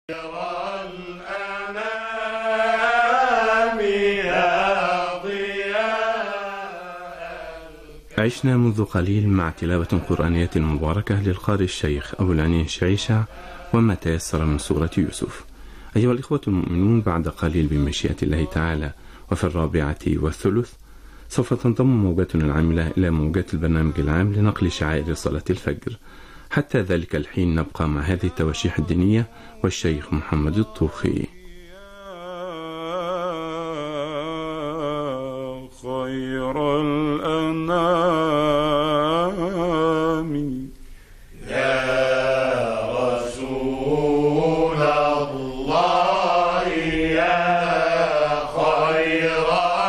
عشنا منذ قليل مع تلاوة قرآنية مباركة للقارئ الشيخ أبو العنين شعيشة وما تيسر من سورة يوسف. أيها الإخوة المؤمنون، بعد قليل بمشيئة الله تعالى وفي 1:03 سوف تنضم موجاتنا العاملة إلى موجات البرنامج العام لنقل شعائر صلاة الفجر. حتى ذلك الحين نبقى مع هذه التواشيح الدينية والشيخ محمد الطوخي. خير الأنام يا رسول الله يا خير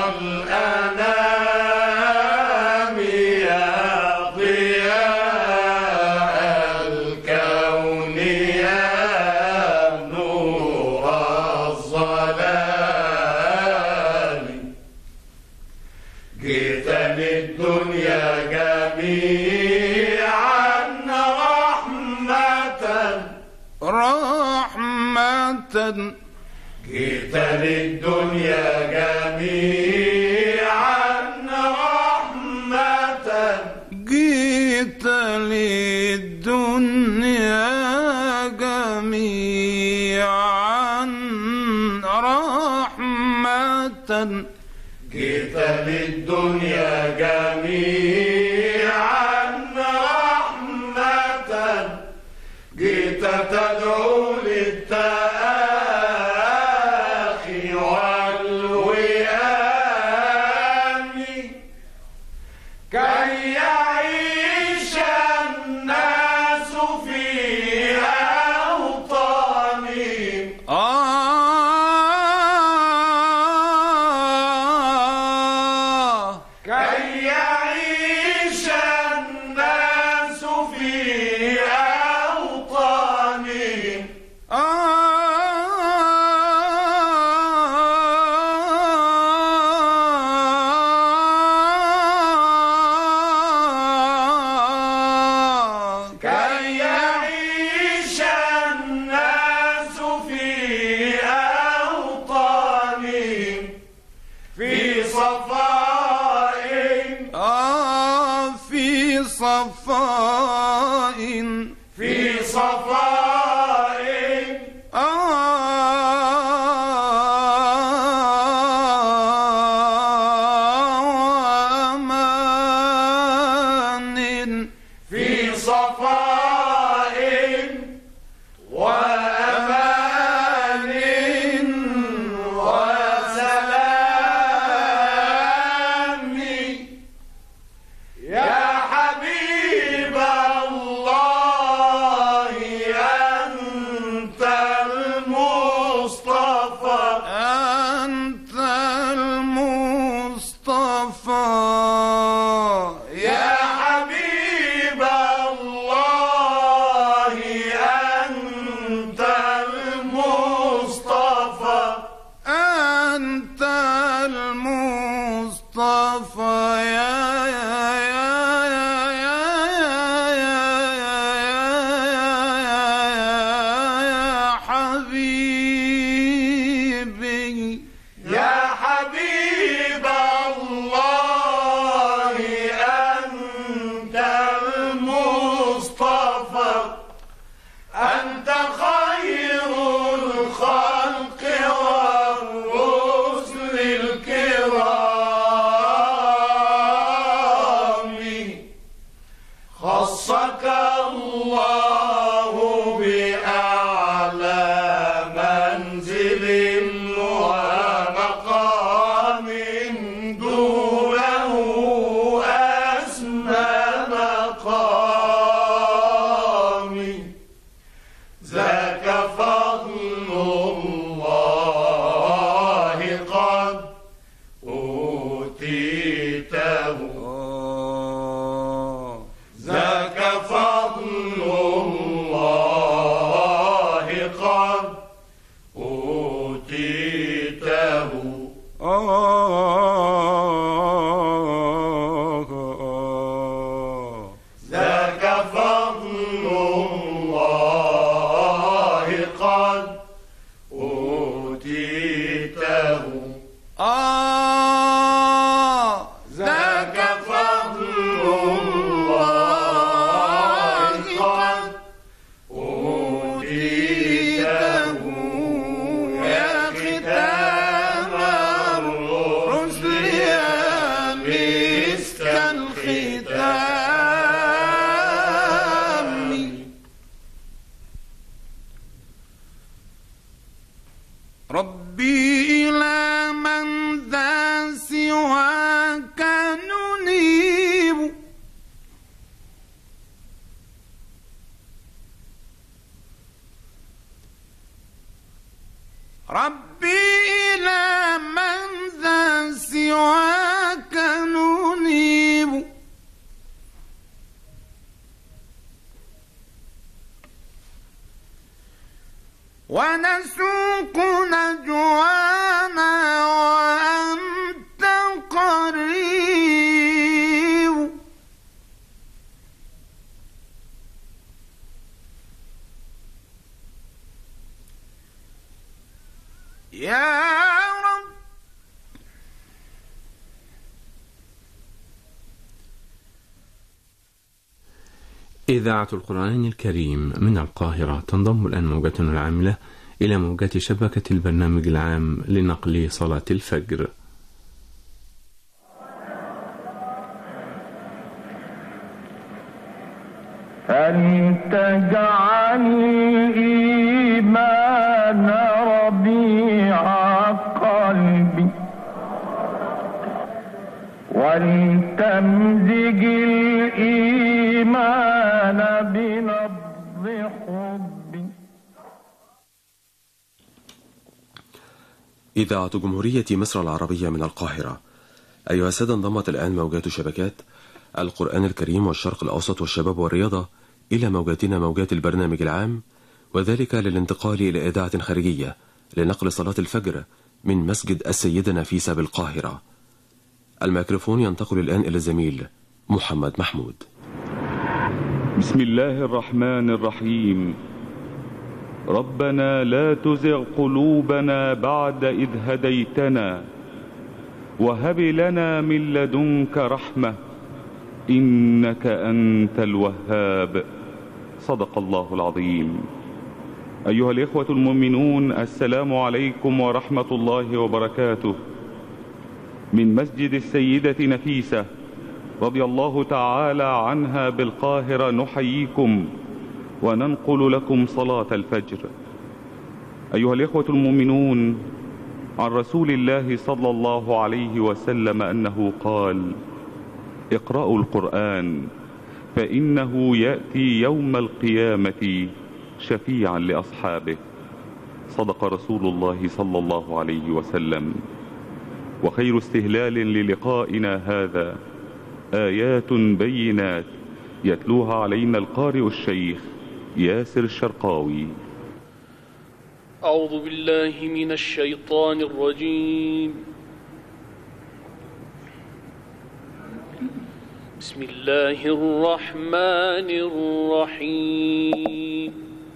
الأنام يا ضياء الكون يا نور الظلام جئت للدنيا جميعا رحمة جئت للدنيا جميعا رحمة جئت للدنيا جميعا رحمة جئت للدنيا جميعا رحمة جئت تدعو للتآخي والوئام كي يعيش الناس في أوطانهم كي يعيش الناس في أوطانهم كي يعيش الناس في أوطانهم في صفاء في صفاء في صفاء وأمان في صفاء وأمان وسلام يا حبيب الله أنت المصطفى أنت المصطفى يا حبيب الله أنت المصطفى أنت المصطفى يا حبيبي يا حبيب الله أنت المصطفى أنت خير الخلق والرسل الكرام خصك الله بأعلى منزل ومقام دونه أسمى مقام ذاك فضل الله قد أوتيته ذاك فضل الله قد أوتيته ذاك فضل الله قد ربي إلى من ذا سواك ننيب ربي إلى من ذا سواك ننيب ونسوق نجوانا وأنت قريب يا رب إذاعة القرآن الكريم من القاهرة تنضم الآن موجتنا العاملة إلى موجات شبكة البرنامج العام لنقل صلاة الفجر. فلتجعل الإيمان ربيع قلبي ولتمزج الإيمان بنبض حبي. إذاعة جمهورية مصر العربية من القاهرة. أيها السادة، انضمت الآن موجات شبكات القرآن الكريم والشرق الأوسط والشباب والرياضة إلى موجاتنا موجات البرنامج العام، وذلك للانتقال إلى إذاعة خارجية لنقل صلاة الفجر من مسجد السيدة نفيسة بالقاهرة. الميكروفون ينتقل الآن إلى الزميل محمد محمود. بسم الله الرحمن الرحيم. ربنا لا تزغ قلوبنا بعد إذ هديتنا وهب لنا من لدنك رحمة إنك أنت الوهاب. صدق الله العظيم. أيها الإخوة المؤمنون، السلام عليكم ورحمة الله وبركاته. من مسجد السيدة نفيسة رضي الله تعالى عنها بالقاهرة نحييكم وننقل لكم صلاة الفجر. أيها الإخوة المؤمنون، عن رسول الله صلى الله عليه وسلم أنه قال: اقرأوا القرآن فإنه يأتي يوم القيامة شفيعا لأصحابه. صدق رسول الله صلى الله عليه وسلم. وخير استهلال للقائنا هذا آيات بينات يتلوها علينا القارئ الشيخ ياسر الشرقاوي. أعوذ بالله من الشيطان الرجيم. بسم الله الرحمن الرحيم.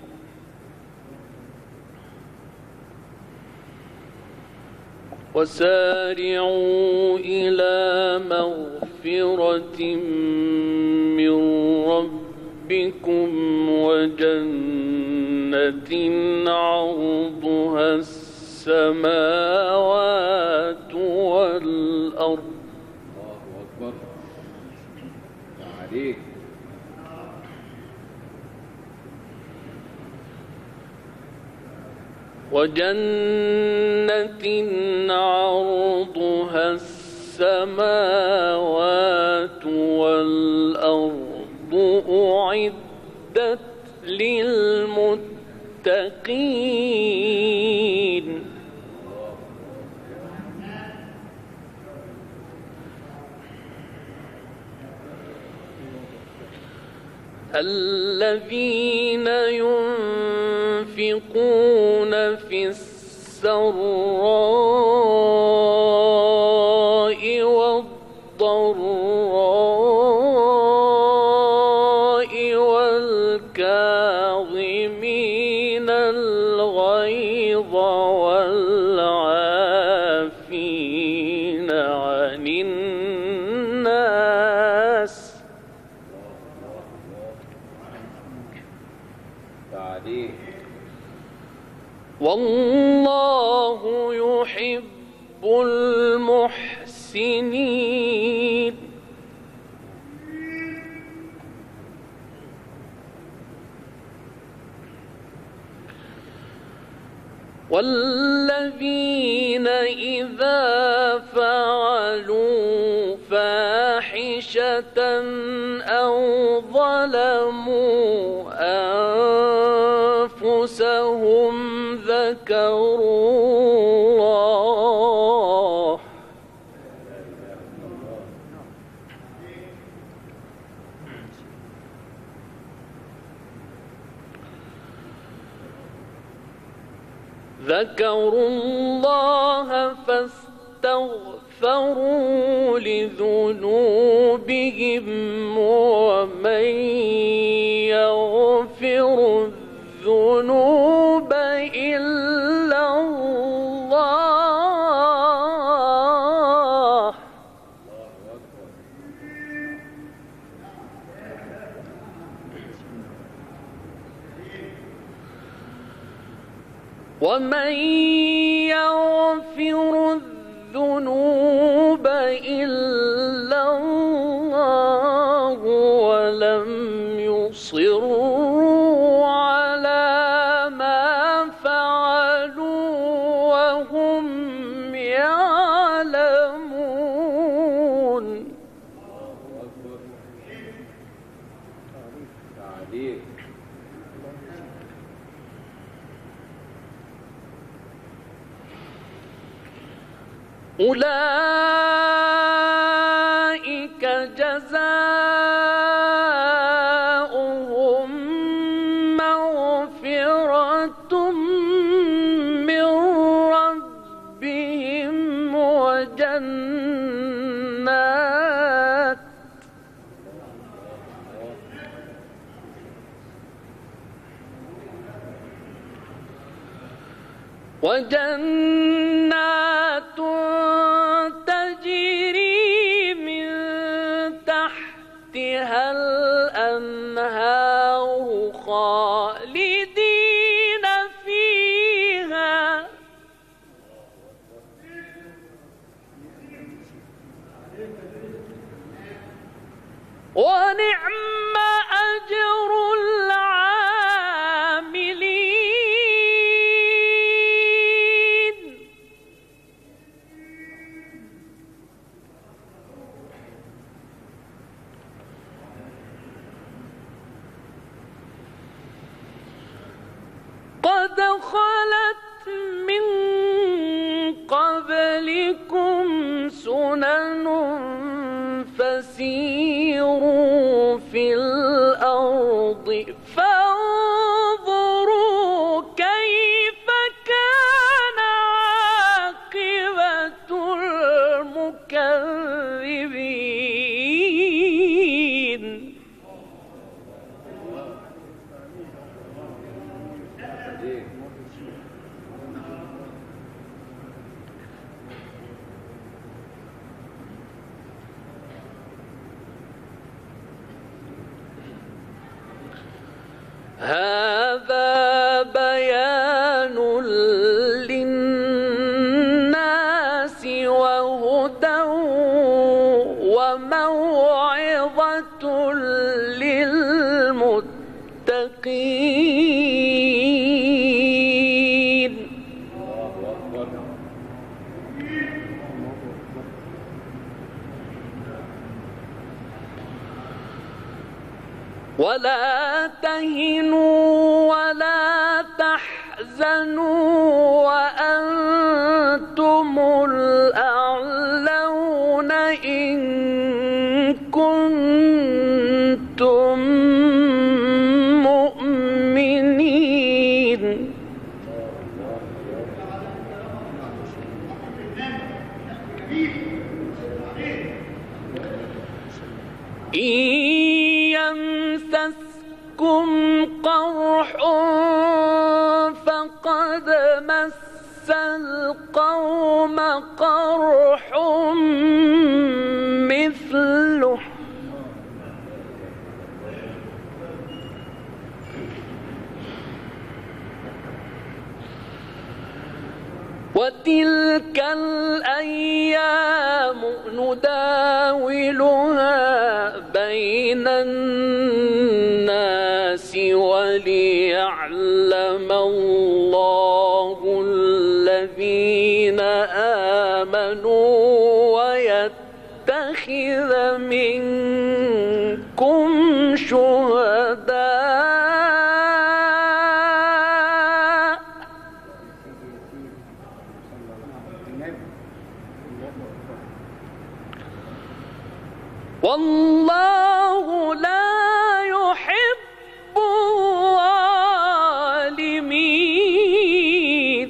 وسارعوا إلى مغفرة من ربكم وجنة عرضها السماوات والأرض وجنة عرضها السماوات والأرض أعدت للمتقين الذين ينفقون في السراء والضراء والكاظمين الغيظ والعافين عن الناس والله يحب المحسنين. والذين إذا فعلوا فاحشة أو ظلموا أنفسهم ذكروا الله فاستغفروا لذنوبهم ومن يغفر الذنوب إلا الله ومن يغفر الذنوب إلا الله ولم يصروا على ما فعلوا وهم يعلمون أولئك جزاؤهم مغفرة من ربهم وجنات تجري من تحتها الأنهار خالدين فيها ونعم أجر العاملين. قد خلت من قبلكم سنن فسيروا في الأرض فانظروا كيف كان عاقبة المكذبين. هذا بيان للناس وهدى وموعظة للمتقين. ولا تهنوا ولا تحزنوا وأنتم الأعلون إن كنتم مؤمنين. يمسسكم قرح فقد مس القوم قرح مثله وتلك الأيام نداولها بين الناس وليعلم الله الذين آمنوا ويتخذ منكم شهداء والله لا يحب الظالمين.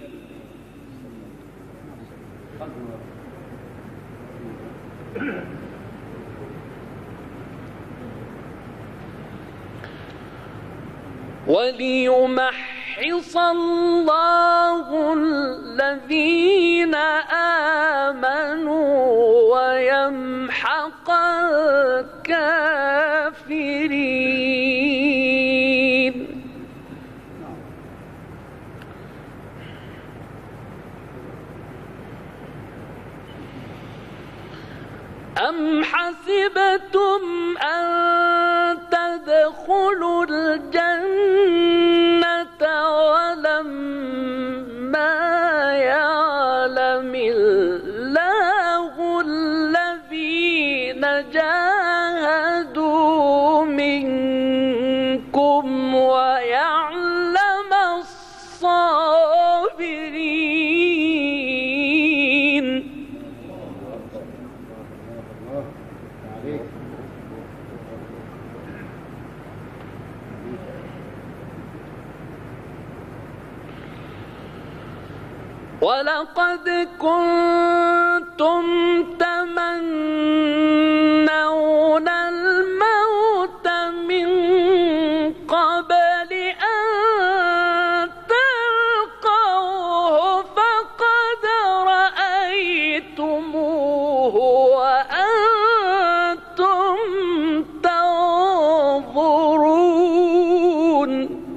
وليمحص الله الذين آمنوا ويمحق الكافرين. أم حسبتم أن تدخلوا الجنة ولما يعلم الله الذين جاهدوا منكم ويعلم الصابرين. ولقد كنتم تمنون الموت من قبل أن تلقوه فقد رأيتموه وأنتم تنظرون.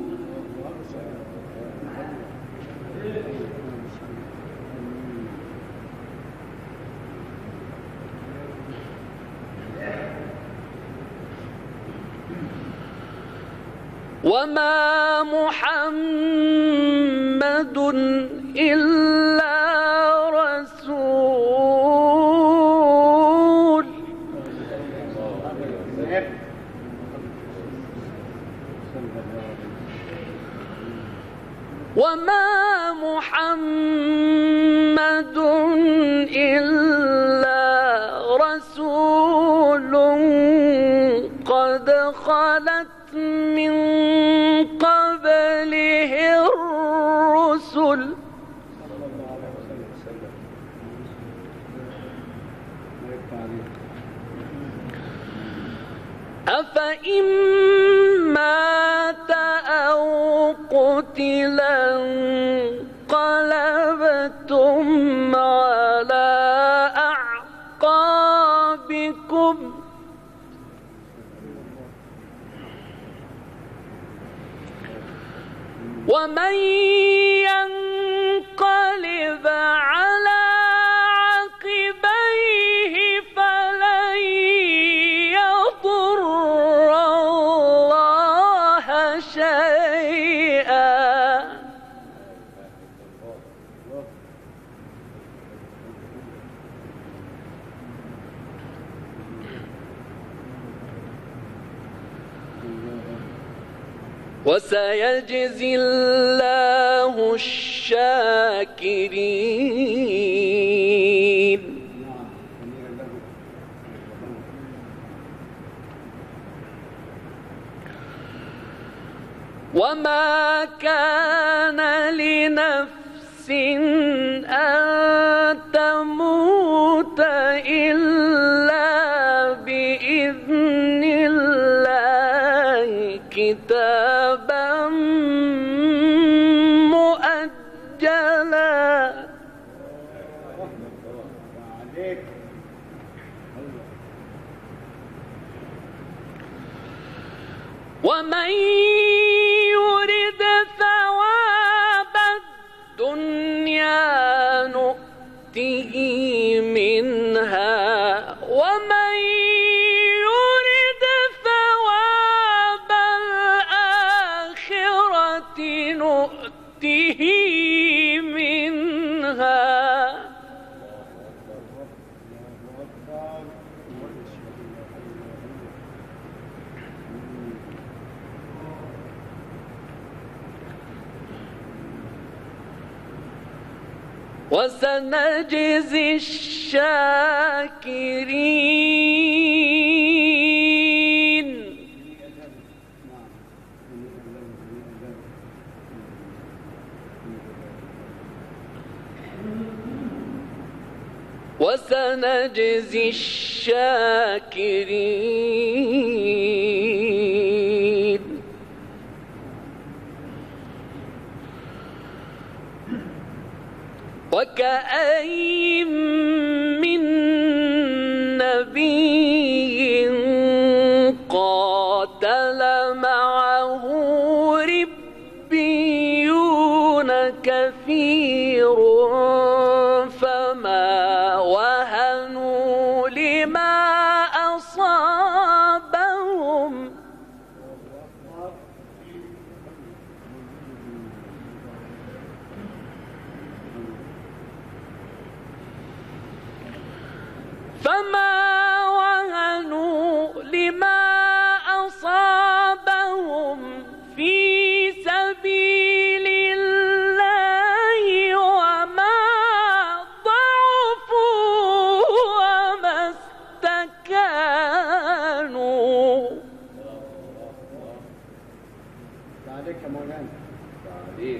وما محمد إلا رسول قد خلت من قبله الرسل أفإن مات أو قتلا انقلبتم على أعقابكم ومن ينقلب على عقبيه فلن يضر الله شيئا وسيجزي الله الشاكرين وما كان لنفس أن تموت إلا بإذن الله كتابا مؤجلا ومن يرد ثواب الدنيا نؤته منها ومن يرد ثواب الآخرة نؤته منها وسنجزي الشاكرين وسنجزي الشاكرين وكأين من نبي قاتل معه ربيون كثير فما وهنوا لما أصابهم في سبيل الله وما ضعفوا وما استكانوا. عليك يا مولانا. عليك.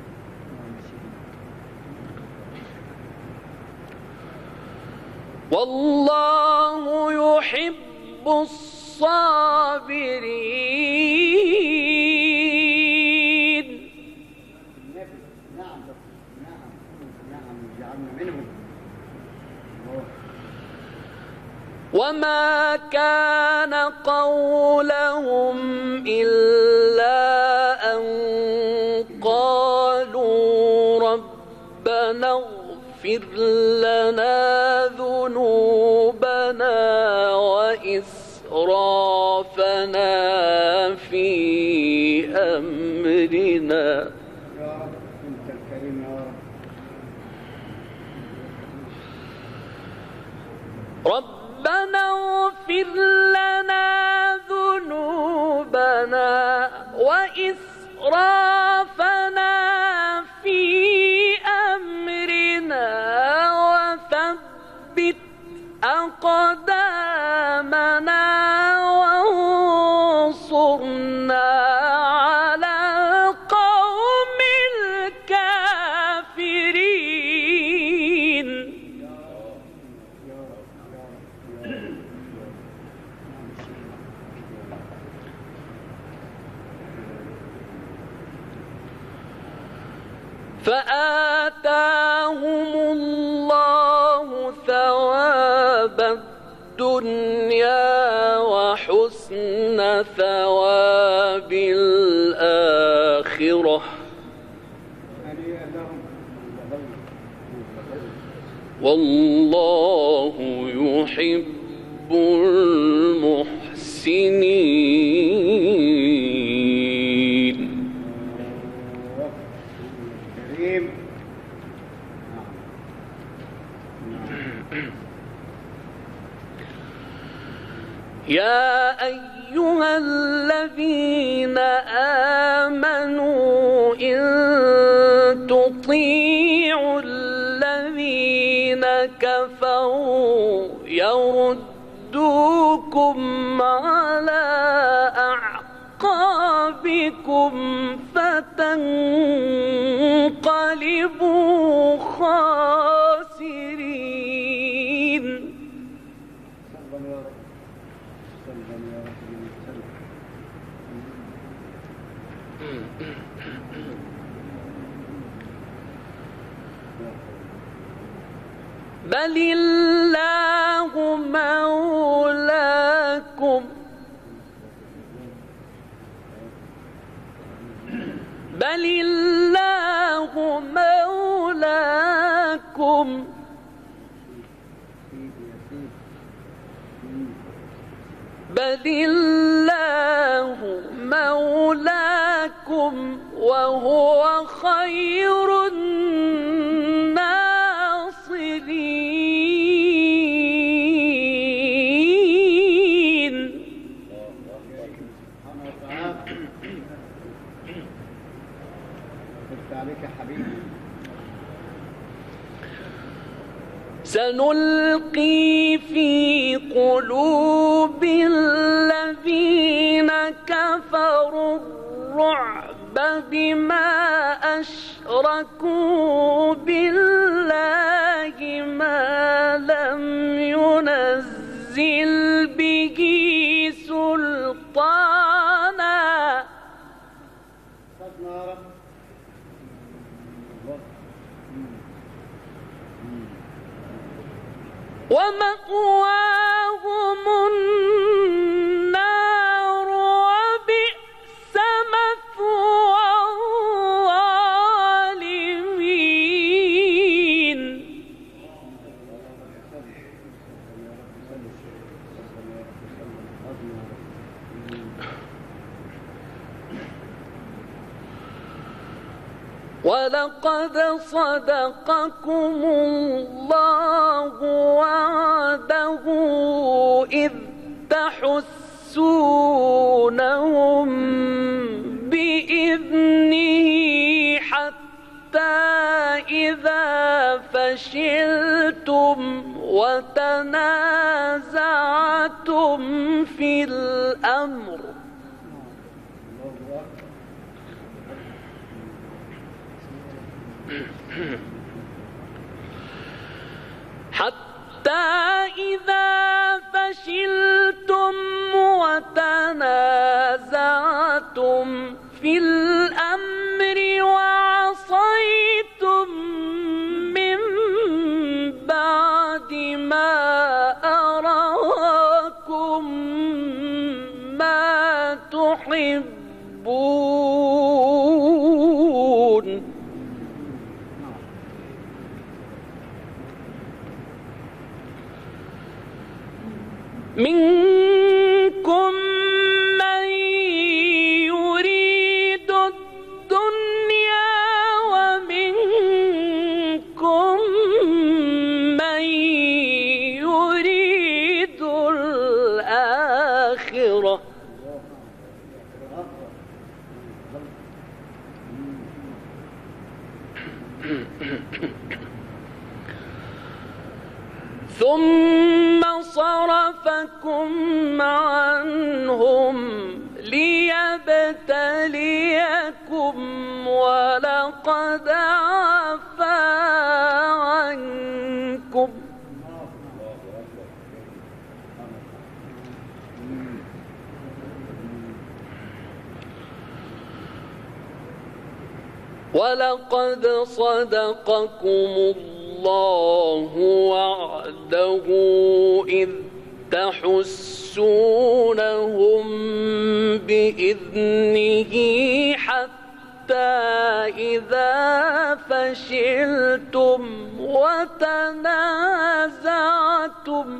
والله يحب الصابرين. نعم جعلنا منهم. وما كان قولهم إلا أن قالوا ربنا اغفر لنا ذنوبنا وإسرافنا في أمرنا. يا رب أنت الكريم يا رب. ربنا اغفر لنا ذنوبنا وإسرافنا في أمرنا وثبت أقدامنا وانصرنا على القوم الكافرين. فآتاهم الله ثواب الدنيا وحسن ثواب الآخرة والله يحب المحسنين. يا أيها الذين آمنوا إن تطيعوا الذين كفروا يردوكم على أعقابكم فتنقلبوا خاسرين. بل الله مولاكم بل الله مولاكم بل الله مولاكم وهو خير الناصرين. عليك يا حبيبي. سنلقي في قلوب الذين كفروا الرعب بما أشركوا بالله ما لم ينزل به سلطانا ومأواهم النار وبئس مثوى الظالمين. ولقد صدقكم الله وعده إذ تحسونهم بإذنه حتى إذا فشلتم وتنازعتم في الأمر وتنازعتم في الأمر وعصيتم من بعد ما أراكم ما تحبون منكم من يريد الدنيا ومنكم من يريد الآخرة ثم صرفكم عنهم ليبتليكم ولقد عفا عنكم ولقد صدقكم الله وعده إذ تحسونهم بإذنه حتى إذا فشلتم وتنازعتم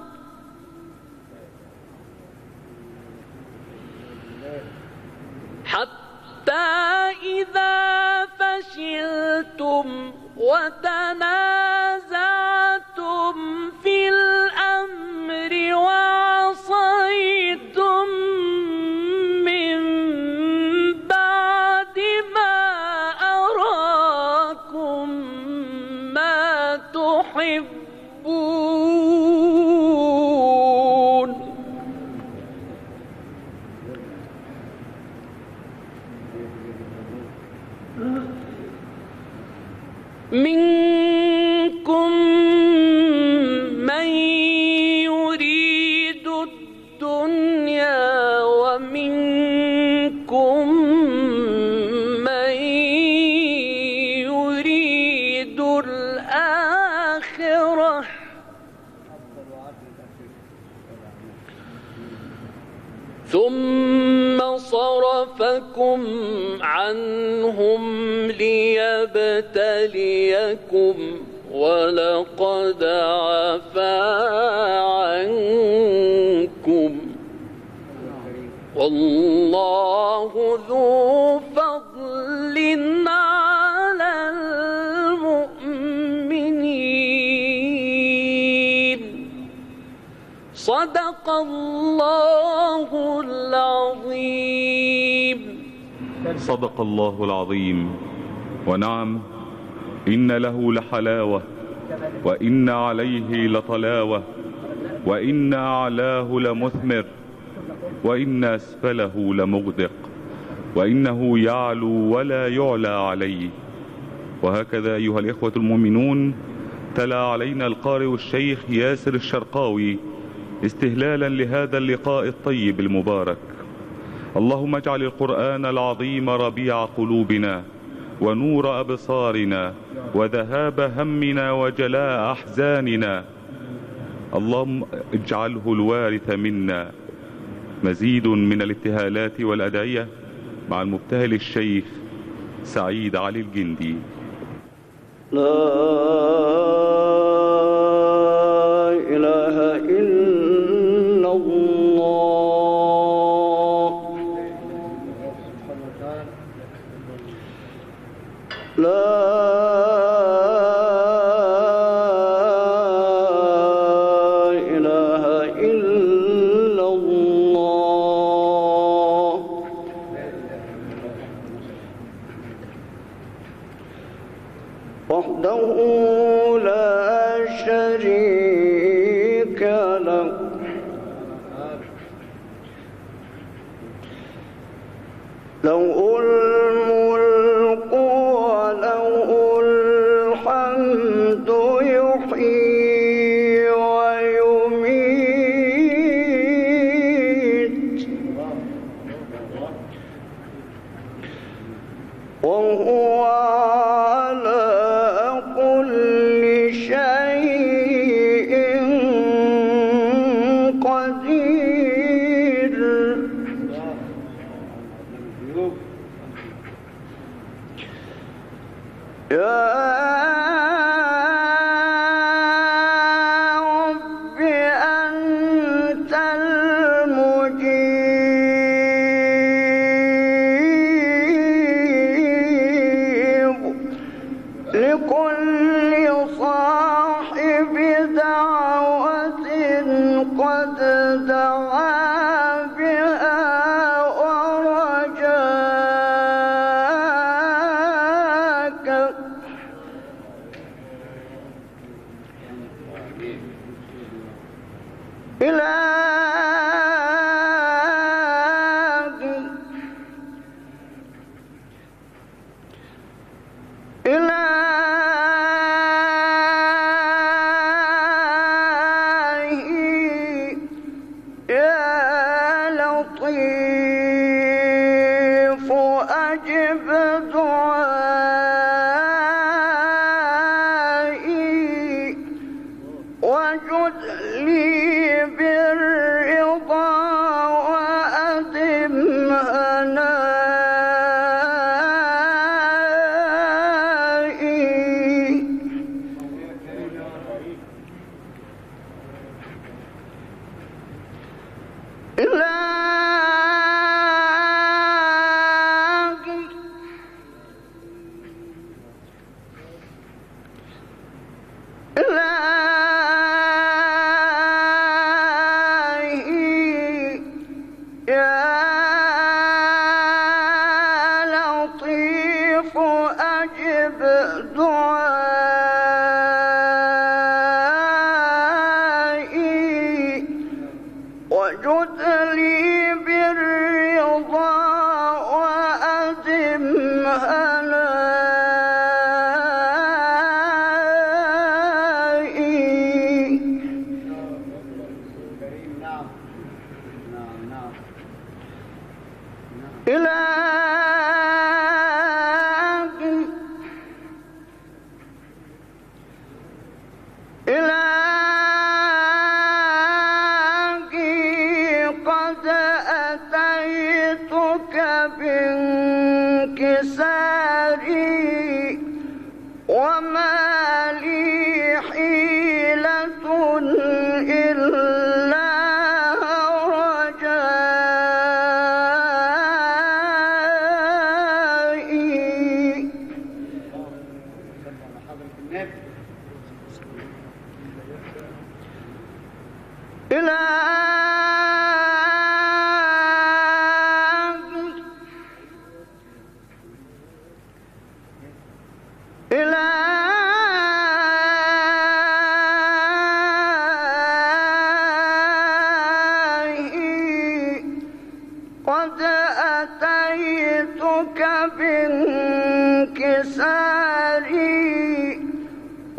وتنازعتم في الأمر وعصيتم من بعد ما أراكم ما تحبون منكم من يريد الدنيا ومنكم من يريد الآخرة ثم صرفكم عنهم ليبتليكم ولقد عفا عنكم والله ذو فضل على المؤمنين صدق الله العظيم. صدق الله العظيم. ونعم إن له لحلاوة وإن عليه لطلاوة، وإن أعلاه لمثمر، وإن أسفله لمغدق، وإنه يعلو ولا يعلى عليه. وهكذا أيها الإخوة المؤمنون تلا علينا القارئ الشيخ ياسر الشرقاوي استهلالا لهذا اللقاء الطيب المبارك: اللهم اجعل القرآن العظيم ربيع قلوبنا ونور أبصارنا وذهاب همنا وجلاء أحزاننا. اللهم اجعله الوارث منا. مزيد من الابتهالات والأدعية مع المبتهل الشيخ سعيد علي الجندي. لا إله إلا الله، لا إله إلا الله، وحده لا شريك له، له الملك وله الحمد، يحيي ويميت، وهو على كل شيء قدير. يا رب أنت المجيب لكل صاحب دعوة قد دعا بها ورجاك. إلهي يا لطيف أجب دعائي، وجد لي بالرضا وأدم هنائي. إلهي يا لطيف أجب دعائي، وجد لي بالرضا وأدم هنائي. إلهي قد أتيتك بانكساري، وما لي حيلة إلا رجائي. إلهي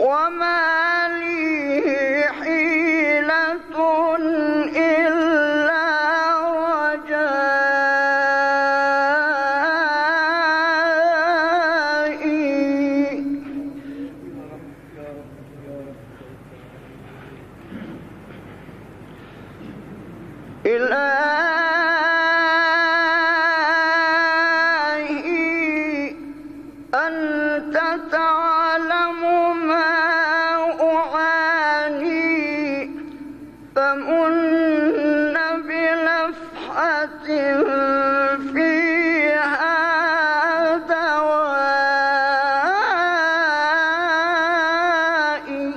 وما لي حيلة إلا رجائي إلهي أنت تعلم ما أعاني فمن بلفحة فيها دوائي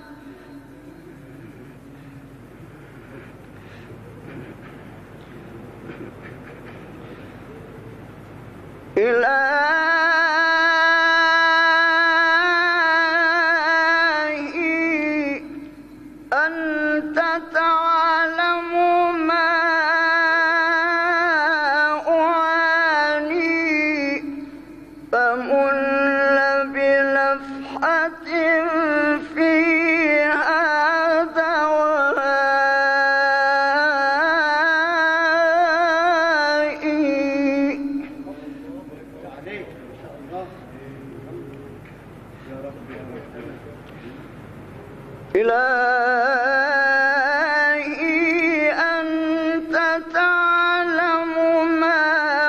إلهي أنت تعلم ما أعاني فمن بلفحة فيها دوائي عليك إن شاء الله يا رب يا رب. إلهي أنت تعلم ما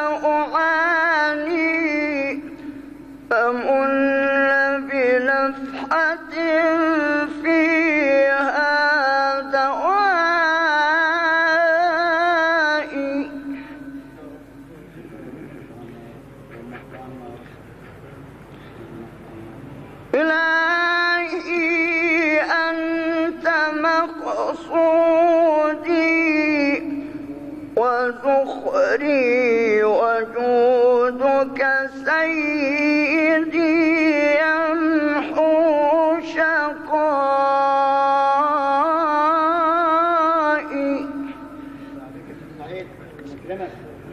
أعاني فمن بلفحة فيها دوائي إلهي أنت مقصودي وذخري وجودك سيدي يمحو شقائي سعيد سلامك.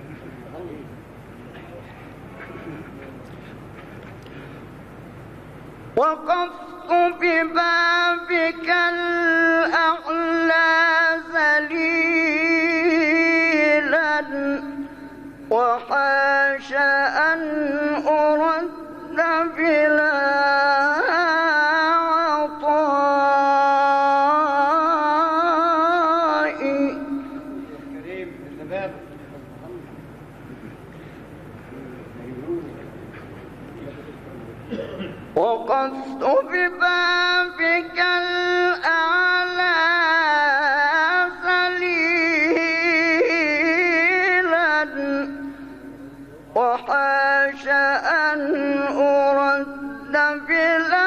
وقفت ببابك الأعلى ذليلا وحاش أن أرد بلا عطائي كريم الشباب. وقفت ببابك الأعلى ذليلا وحاش أن أرد بلا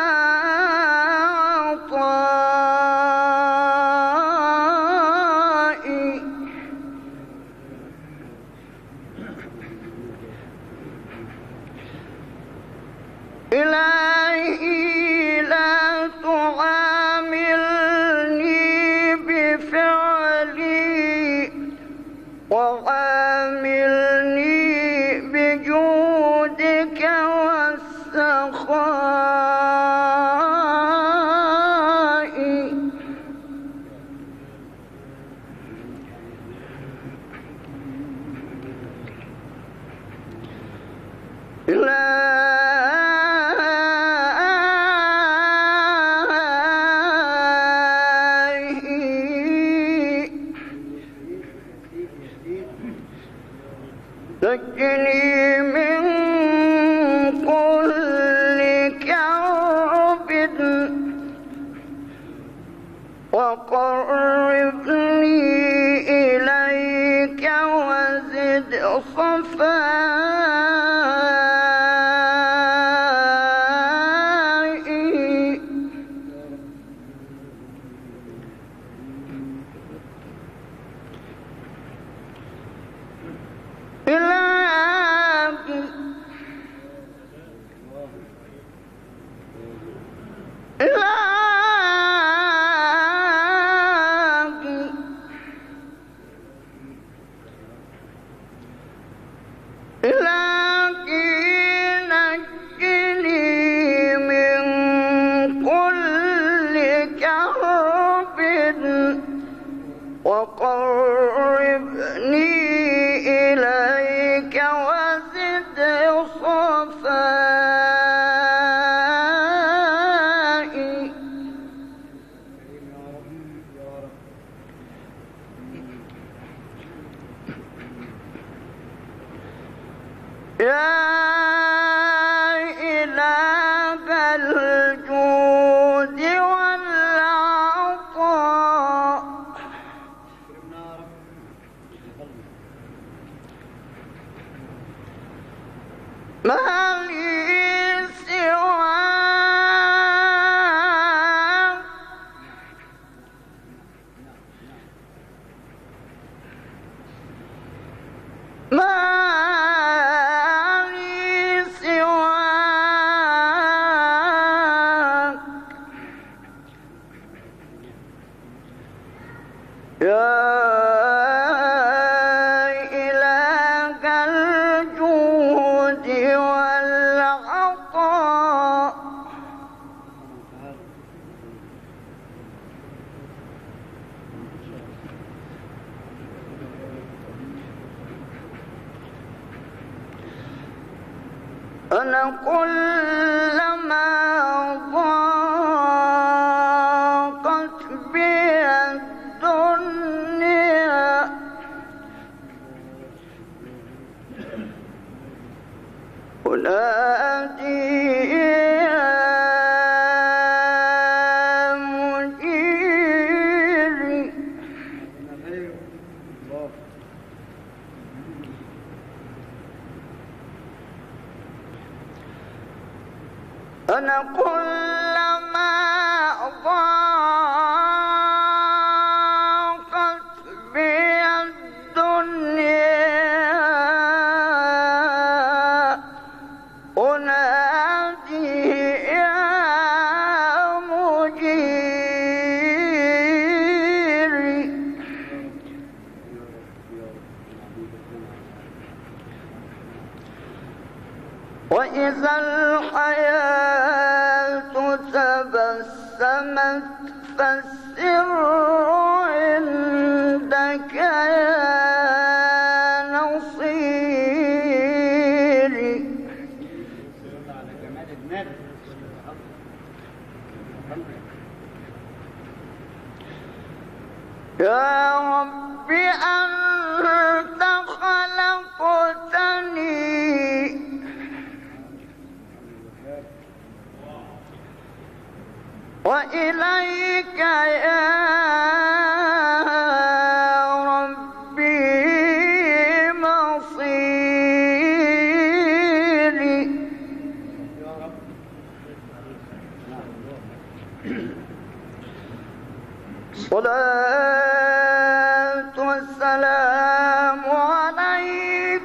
عطائي إلهي لا تعاملني بفعلي وعاملني بجودك والسخاء إلهي نجني من كل كرب وقربني إليك وزد صفائي إلهي إلهي وقربني إليك وزد صفائي يا إله الجود والعطاء ما لي سواك ما لي سواك يا إله الجود والعطاء أنا كلما ضاقت بي الدنيا أنادي يا مجيري أنا كلما ضاقت بي الدنيا أنادي يا مجيري وإذا الحياة تبسمت فالسر عندك يا نصيري على جمال النبي. يا رب أنت خلقتني وإليك يا ربي مصيري الصلاة والسلام عليك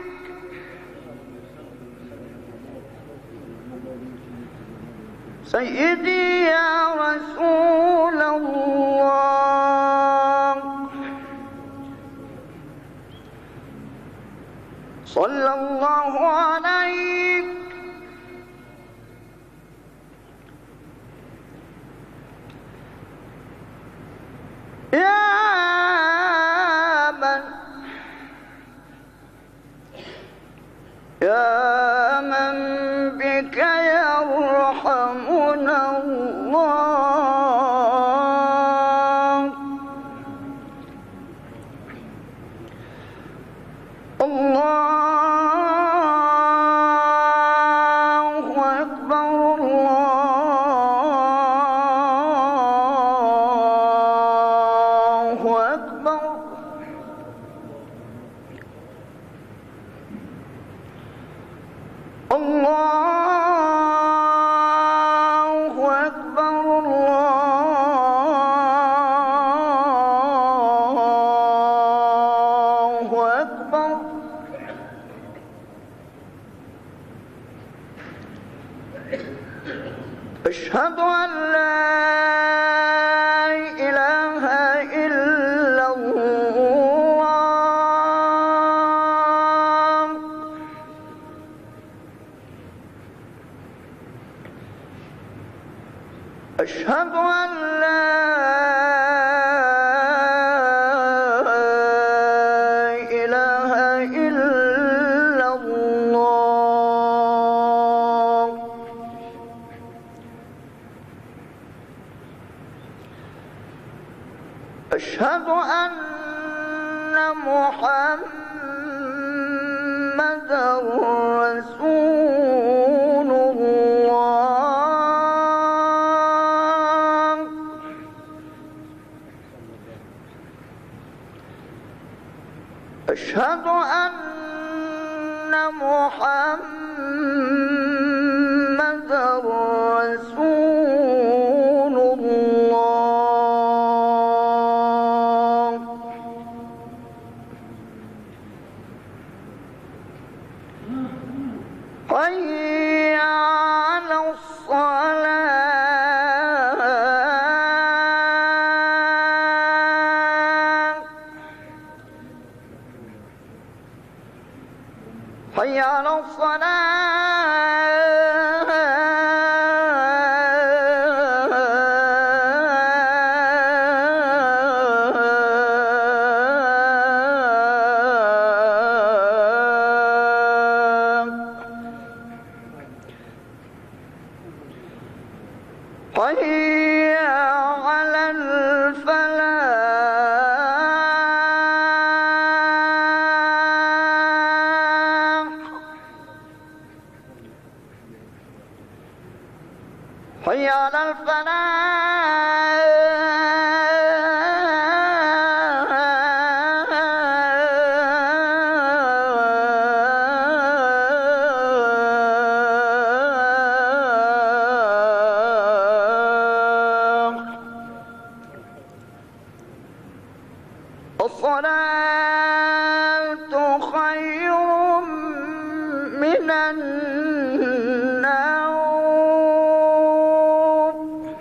سيدي يا رسول الله صلى الله عليك يا من بك يرحمنا الله الله أكبر الله أكبر الله أكبر الله أكبر أشهد أن لا إله إلا الله أشهد أن لا أشهد أن محمدًا رسول الله. أشهد أن محمدًا رسول الله. حي على الصلاة. حي على حي على الفلاح. حي على الفلاح. الصلاة خير من النوم.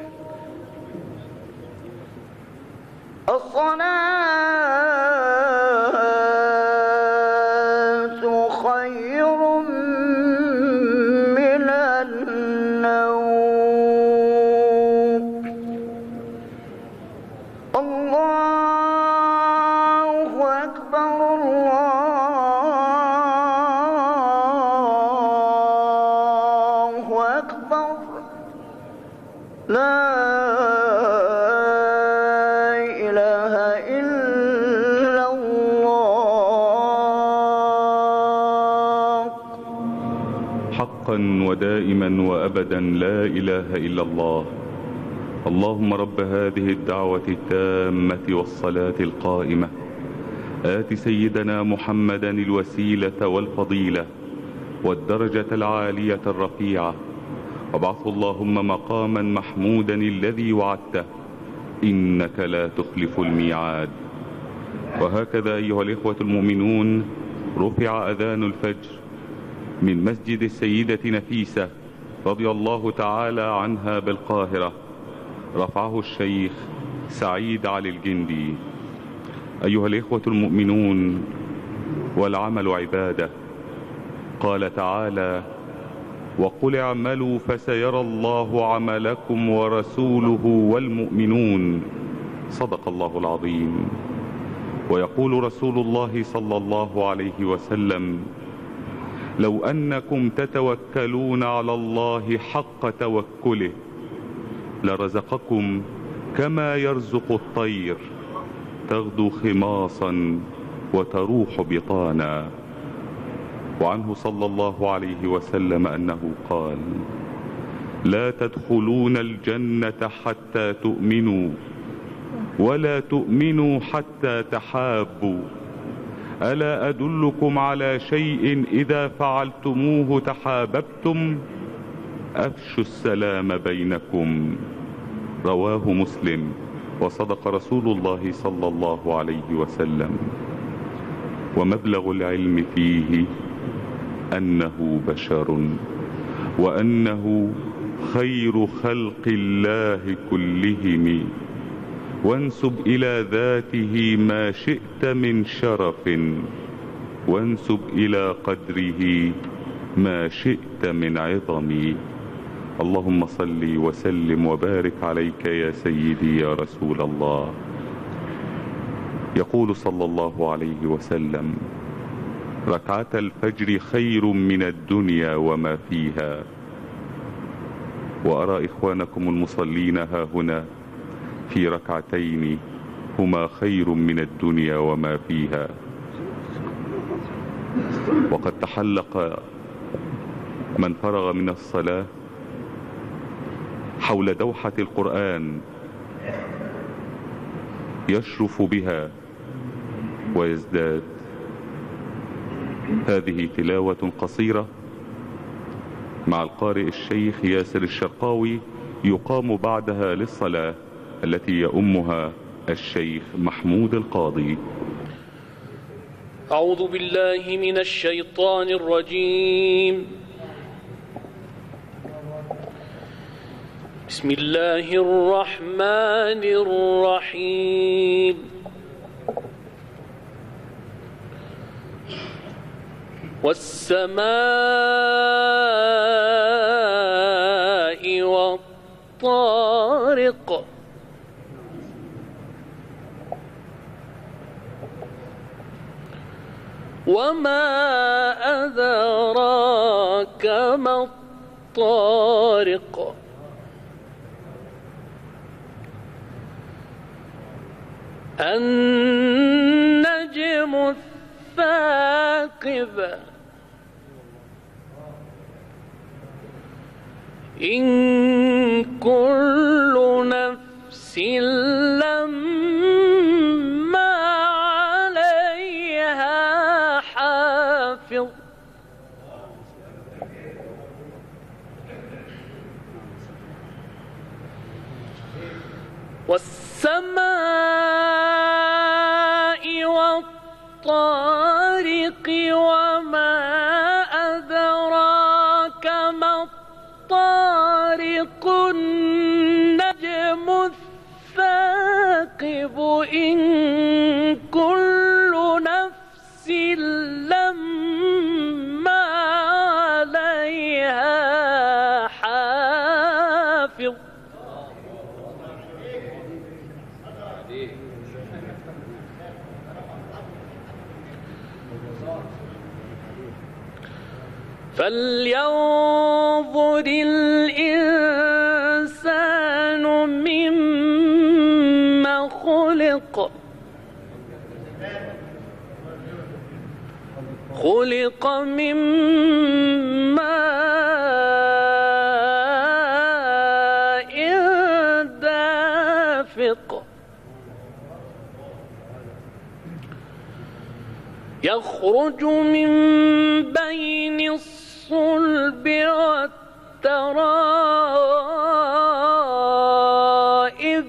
الصلاة خير من النوم. الله أكبر الله أكبر. لا إله إلا الله. حقا ودائما وأبدا لا إله إلا الله. اللهم رب هذه الدعوة التامة والصلاة القائمة آت سيدنا محمدا الوسيلة والفضيلة والدرجة العالية الرفيعة وابعثه اللهم مقاما محمودا الذي وعدته إنك لا تخلف الميعاد. وهكذا أيها الإخوة المؤمنون رفع أذان الفجر من مسجد السيدة نفيسة رضي الله تعالى عنها بالقاهرة. رفعه الشيخ سعيد علي الجندي. أيها الإخوة المؤمنون والعمل عبادة. قال تعالى وقل اعملوا فسيرى الله عملكم ورسوله والمؤمنون. صدق الله العظيم. ويقول رسول الله صلى الله عليه وسلم لو أنكم تتوكلون على الله حق توكله لرزقكم كما يرزق الطير تغدو خماصا وتروح بطانا. وعنه صلى الله عليه وسلم أنه قال لا تدخلون الجنة حتى تؤمنوا ولا تؤمنوا حتى تحابوا. ألا أدلكم على شيء إذا فعلتموه تحاببتم؟ أفشوا السلام بينكم. رواه مسلم. وصدق رسول الله صلى الله عليه وسلم. ومبلغ العلم فيه أنه بشر وأنه خير خلق الله كلهم. وانسب إلى ذاته ما شئت من شرف وانسب إلى قدره ما شئت من عظم. اللهم صل وسلم وبارك عليك يا سيدي يا رسول الله. يقول صلى الله عليه وسلم ركعة الفجر خير من الدنيا وما فيها. وأرى إخوانكم المصلين ها هنا في ركعتين هما خير من الدنيا وما فيها. وقد تحلق من فرغ من الصلاة حول دوحة القرآن يشرف بها ويزداد. هذه تلاوة قصيرة مع القارئ الشيخ ياسر الشرقاوي يقام بعدها للصلاة التي يؤمها الشيخ محمود القاضي. أعوذ بالله من الشيطان الرجيم. بسم الله الرحمن الرحيم. والسماء والطارق. وما أدراك ما الطارق. النجم الثاقب. إن كل نفس لما عليها حافظ. والسماء والطارق. وما أدراك ما الطارق. النجم الثاقب. إن كل نفس لما عليها حافظ. فلينظر الإنسان مما خلق. خلق من ماء دافق. يخرج من بين الصلب والترائب.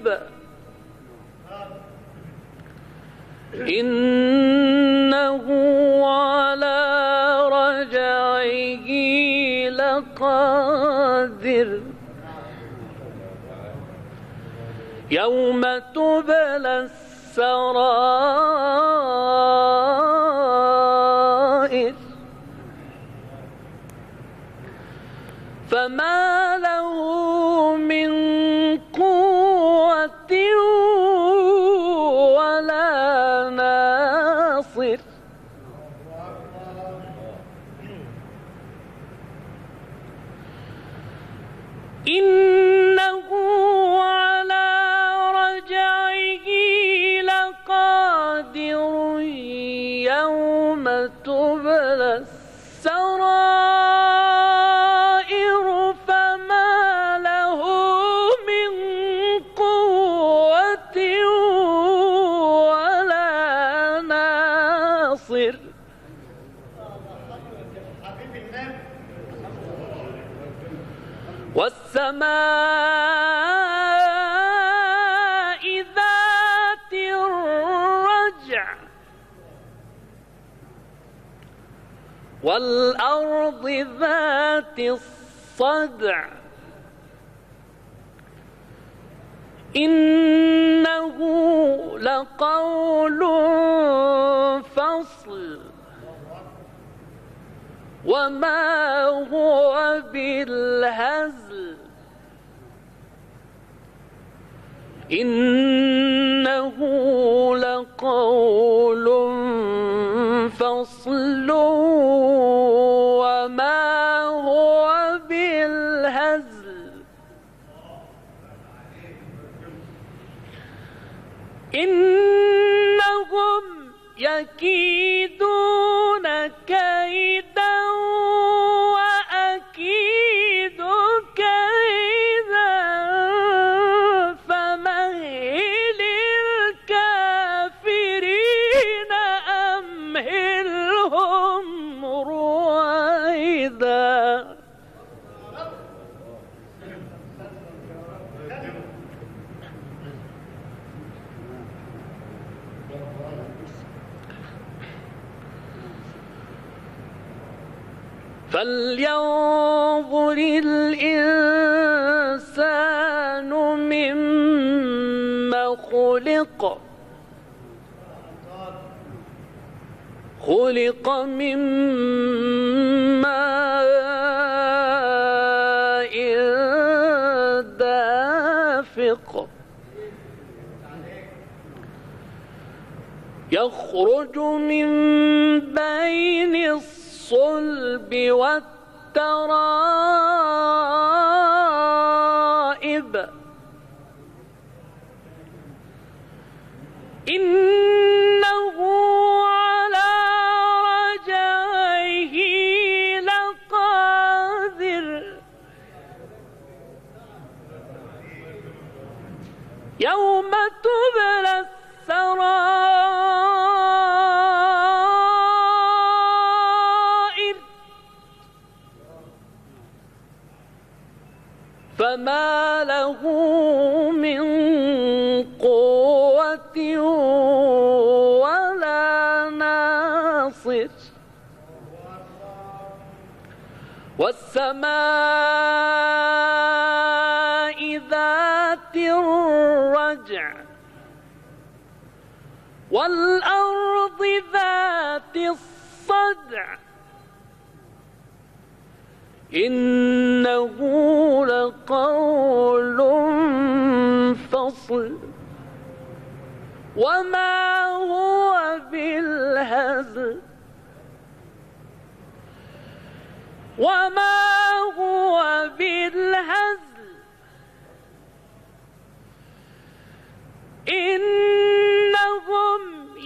إنه على رجعه لقادر. يوم تبلى السرائر. فما له من قوة ولا ناصر. إنه على رجعه لقادر. يوم تبلى السرائر. فما له من قوة ولا ناصر. والسماء ذات الرجع. والأرض ذات الصدع. إنه لقول فصل. وما هو بالهزل. إنه لقول فصل. وما هو بالهزل. إنهم يكيدون كيدا وأكيد كيدا فمهل الكافرين أمهلهم رويدا. فلينظر الإنسان مما خلق. خلق من ماء دافق يخرج من بين الصلب والترائب إنه على رجعه لقادر يوم تبلى السرائر فما له من قوة ولا ناصر. والسماء ذات الرجع والأرض ذات الصدع إنه لقول فصل وما هو بالهزل وما هو بالهزل إنهم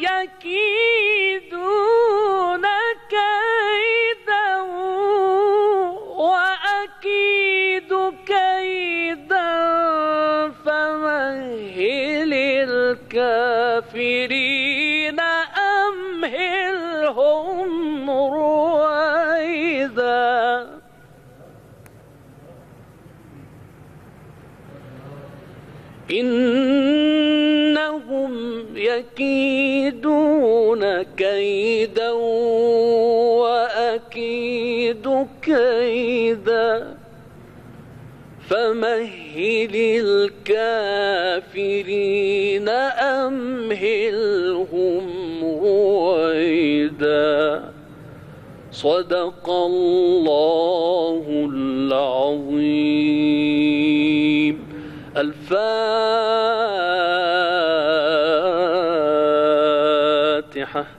يكيدون كيدا وأكيد كيدا فمهل الكافرين أمهلهم رويدا. إنهم يكيدون كيدا وأكيد كيدا فمهل الكافرين أمهلهم رويدا. صدق الله العظيم. الفاتحة.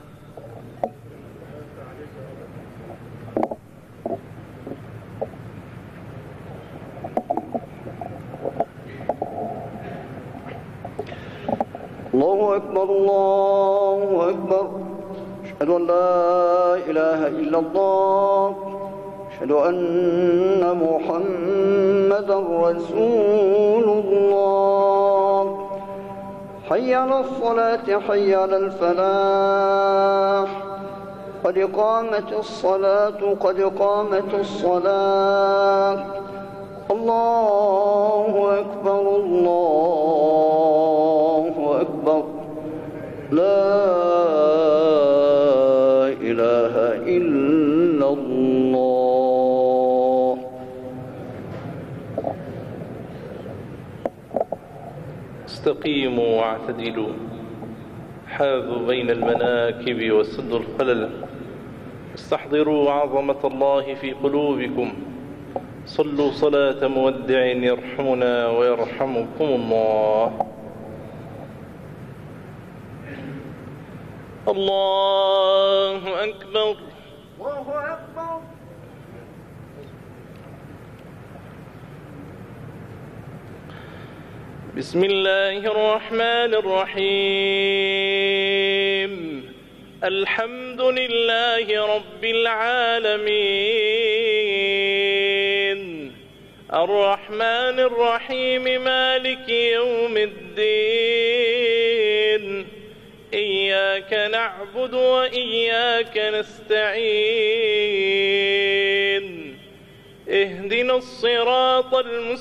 الله أكبر الله أكبر. أشهد أن لا إله إلا الله. أشهد أن محمدا رسول الله. حي على الصلاة حي على الفلاح. قد قامت الصلاة قد قامت الصلاة. الله أكبر الله أكبر. لا إله إلا الله. استقيموا واعتدلوا. حاذوا بين المناكب وسدوا الخلل. استحضروا عظمة الله في قلوبكم. صلوا صلاة مودع يرحمنا ويرحمكم الله. الله أكبر. الله أكبر. بسم الله الرحمن الرحيم. الحمد لله رب العالمين، الرحمن الرحيم، مالك يوم الدين، إياك نعبد وإياك نستعين، اهدنا الصراط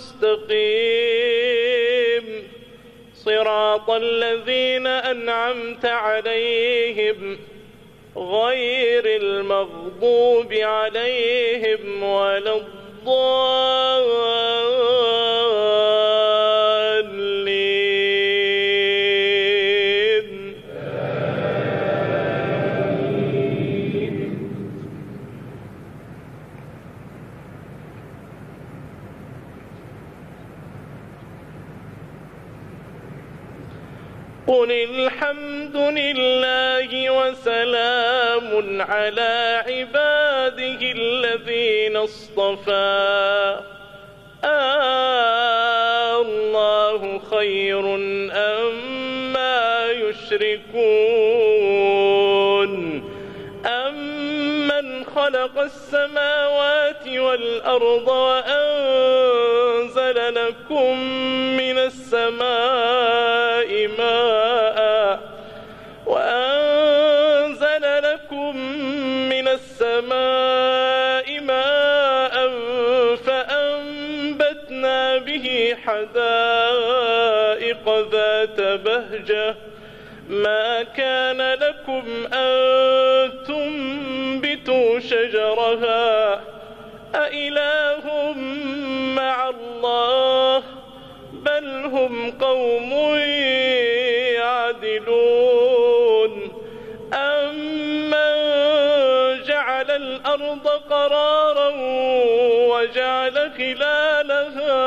المستقيم، صراط الذين أنعمت عليهم غير المغضوب عليهم ولا الضالين. قل الحمد لله وسلام على عباده الذين اصطفى، الله خير أما يشركون، أمن خلق السماوات والأرض وأنزل لكم من السماء ماء فأنبتنا به حدائق ذات بهجة، ما كان لكم أن تنبتوا شجرها أإله مع الله بل هم قوم يعدلون. أمن جعل الأرض قرارا وجعل خلالها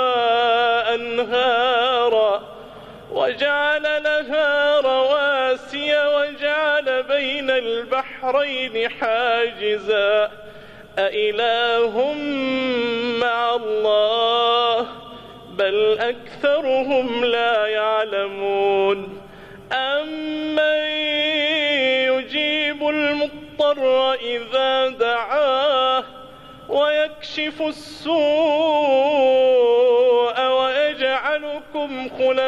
أنهارا وجعل لها رواسي وجعل بين البحرين حاجزا، أإله مع الله بل أكثرهم لا يعلمون. أمن يجيب المضطر إذا دعاه ويكشف السوء ويجعلكم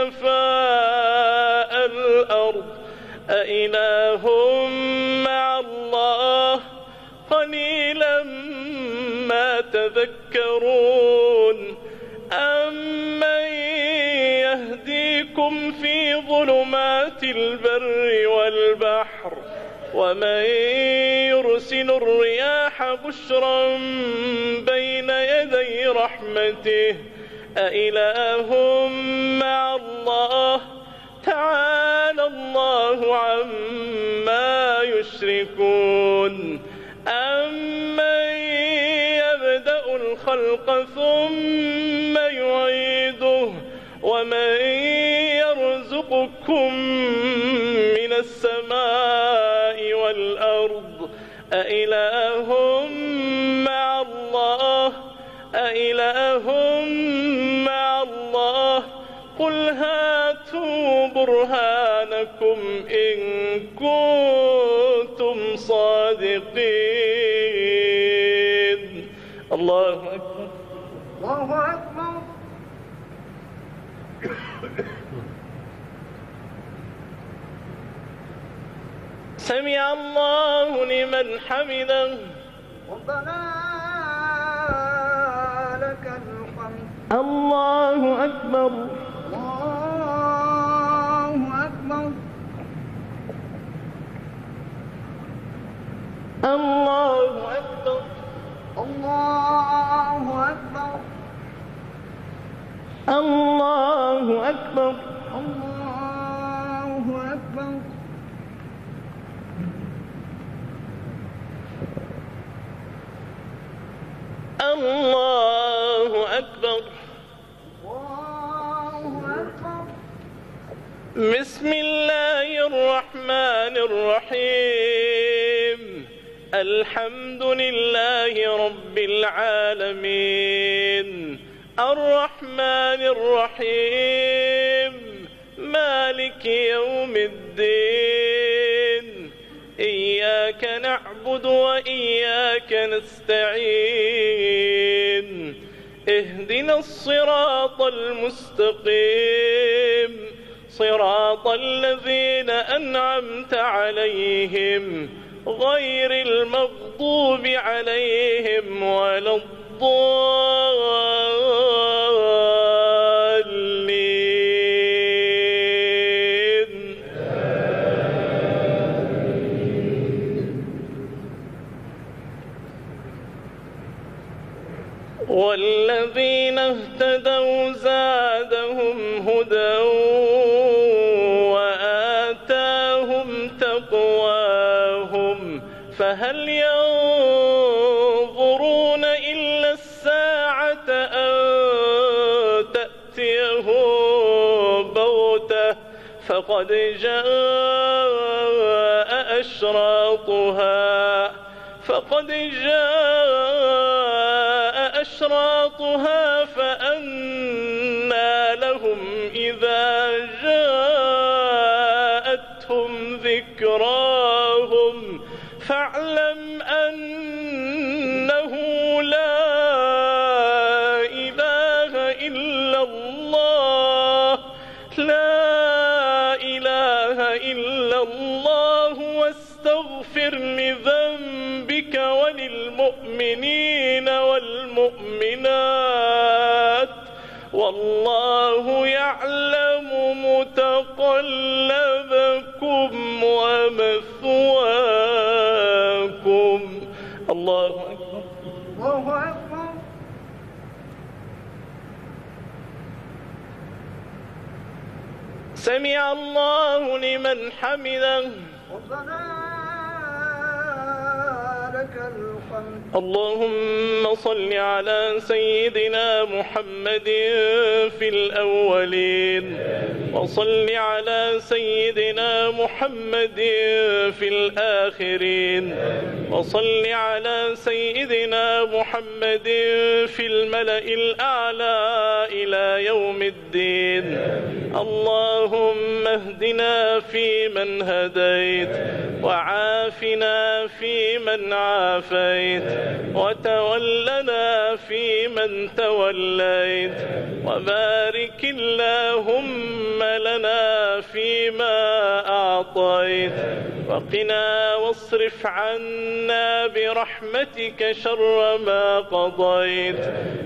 خلفاء الأرض، أإله مع الله قليلا ما تذكرون. أمن يهديكم في ظلمات البر والبحر ومن يرسل الرياح بشرا بين يدي رحمته، أإله مع الله تعالى الله عما يشركون. أمن يبدأ الخلق ثم يعيده ومن يرزقكم من السماء والأرض، أإله مع الله أإله مع الله قل هاتوا برهانكم إن كنتم صادقين. الله أكبر. الله أكبر. سمع الله لمن حمده. ربنا لك الحمد. الله أكبر. الله أكبر. الله أكبر. الله أكبر. الله أكبر. الله أكبر. الله أكبر. الله أكبر. بسم الله الرحمن الرحيم. الحمد لله رب العالمين، الرحمن الرحيم، مالك يوم الدين إياك نعبد وإياك نستعين اهدنا الصراط المستقيم صراط الذين أنعمت عليهم غير المغضوب عليهم ولا الضالين. والذين اهتدوا زادهم هدى وآتاهم تقواهم فهل ينظرون إلا الساعة أن تأتيهم بغتة فقد جاء أشراطها فأنى لهم إذا جاءتهم ذكراهم فاعلم أنه لا إله إلا الله واستغفر لذنبك وللمؤمنين والمؤمنات والله يعلم متقلبكم ومثواكم. الله أكبر. الله أكبر. سمع الله لمن حمده. ربنا لك الحمد. اللهم صل على سيدنا محمد في الأولين وصل على سيدنا محمد في الآخرين وصل على سيدنا محمد في الملأ الأعلى إلى يوم الدين. اللهم اهدنا فيمن هديت وعافنا فيمن عافيت وتولنا فيمن توليت وبارك اللهم لنا فيما أعطيت وقنا واصرف عنا برحمتك شر ما قضيت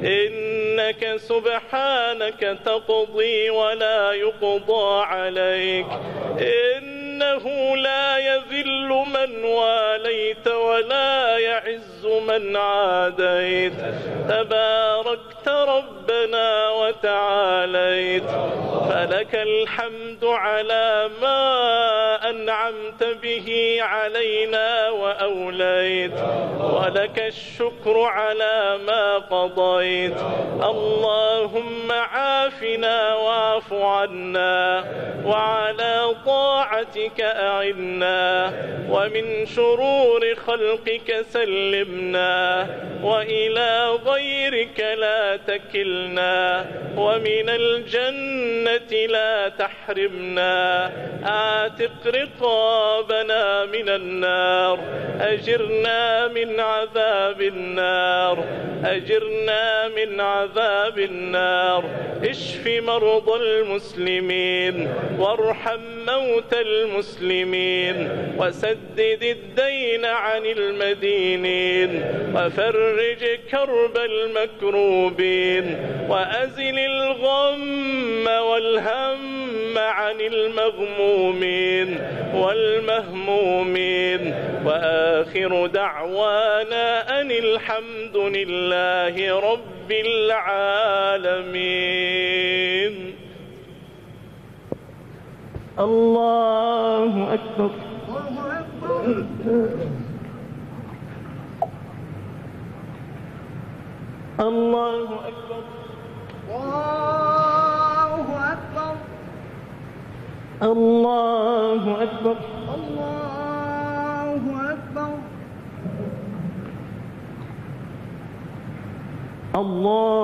إنك سبحانك تقضي ولا يقضى عليك إنه لا يذل من واليت ولا يعز من عاديت تباركت ربنا وتعاليت فلك الحمد على ما أنعمت به علينا وأوليت ولك الشكر على ما قضيت. اللهم عافنا واعف عنا وعلى طاعتك أعنا ومن شرور خلقك سلمنا وإلى غيرك لا تكلنا ومن الجنة لا تحرمنا. آتق رقابنا من النار أجرنا من عذاب النار أجرنا من عذاب النار. اشف مرضى المسلمين وارحم موتى المسلمين وسدد الدين عن المدينين وفرج كرب المكروبين وأزل الغم والهم عن المغمومين والمهمومين. وآخر دعوانا أن الحمد لله رب العالمين. الله أكبر. الله أكبر. الله أكبر. الله أكبر. الله أكبر.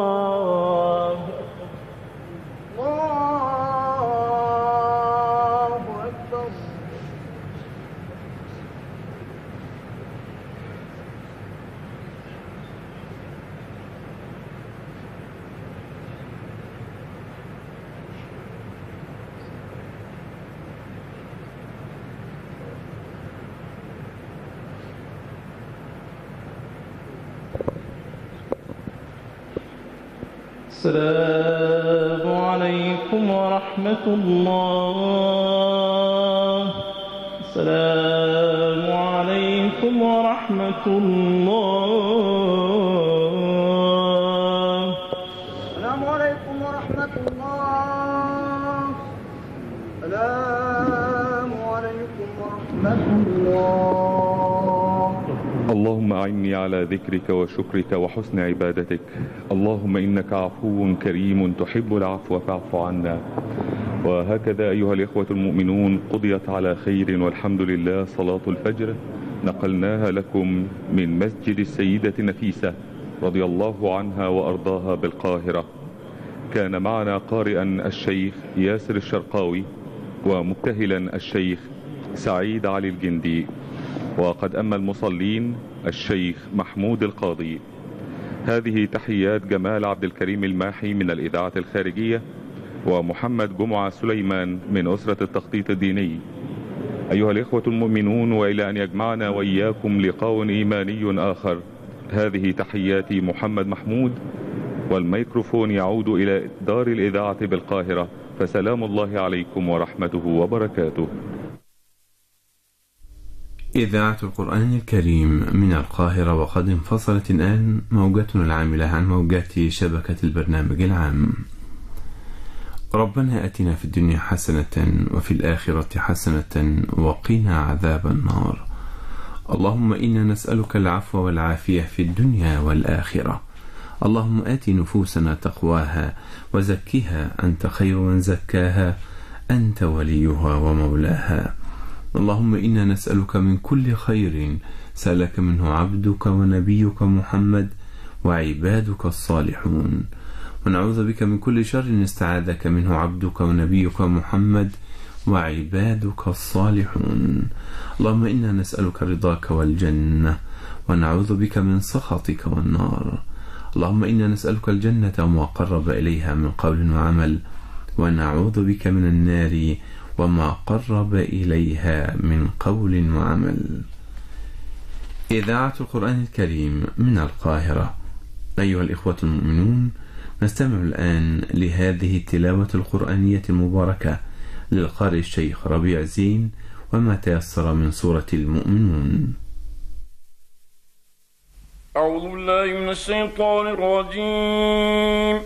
الله الله السلام عليكم ورحمة الله. السلام عليكم ورحمة الله. السلام عليكم ورحمة الله. السلام عليكم ورحمة الله. اللهم أعني على ذكرك وشكرك وحسن عبادتك. اللهم إنك عفو كريم تحب العفو فاعف عنا. وهكذا أيها الإخوة المؤمنون قضيت على خير والحمد لله صلاة الفجر، نقلناها لكم من مسجد السيدة نفيسة رضي الله عنها وأرضاها بالقاهرة. كان معنا قارئا الشيخ ياسر الشرقاوي، ومبتهلا الشيخ سعيد علي الجندي، وقد أما المصلين الشيخ محمود القاضي. هذه تحيات جمال عبد الكريم الماحي من الإذاعة الخارجية، ومحمد جمعة سليمان من أسرة التخطيط الديني. أيها الإخوة المؤمنون، وإلى أن يجمعنا وإياكم لقاء إيماني آخر، هذه تحياتي محمد محمود، والميكروفون يعود إلى دار الإذاعة بالقاهرة. فسلام الله عليكم ورحمته وبركاته. إذاعة القرآن الكريم من القاهرة، وقد انفصلت الآن موجاتنا العاملة عن موجات شبكة البرنامج العام. ربنا آتنا في الدنيا حسنة وفي الآخرة حسنة وقنا عذاب النار. اللهم إنا نسألك العفو والعافية في الدنيا والآخرة. اللهم آت نفوسنا تقواها وزكها أنت خير من زكاها، أنت وليها ومولاها. اللهم إنا نسألك من كل خير سألك منه عبدك ونبيك محمد وعبادك الصالحون، ونعوذ بك من كل شر استعاذك منه عبدك ونبيك محمد وعبادك الصالحون. اللهم إنا نسألك رضاك والجنة، ونعوذ بك من سخطك والنار. اللهم إنا نسألك الجنة وما قرب إليها من قول وعمل، ونعوذ بك من النار وما قرب إليها من قول وعمل. إذاعة القرآن الكريم من القاهرة. أيها الإخوة المؤمنون، نستمع الآن لهذه التلاوة القرآنية المباركة للقارئ الشيخ ربيع زين، وما تيسر من سورة المؤمنون. أعوذ بالله من الشيطان الرجيم.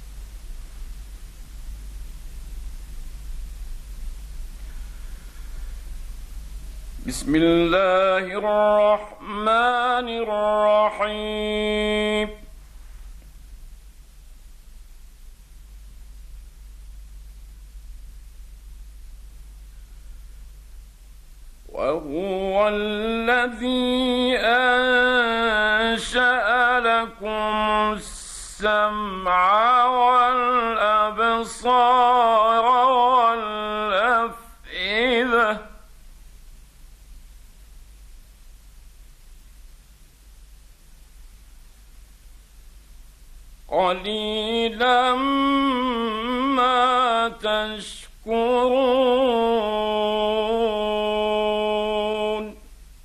بسم الله الرحمن الرحيم. وهو الذي أنشأ لكم السمع والأبصار والأفئدة، قليلا ما تشكرون.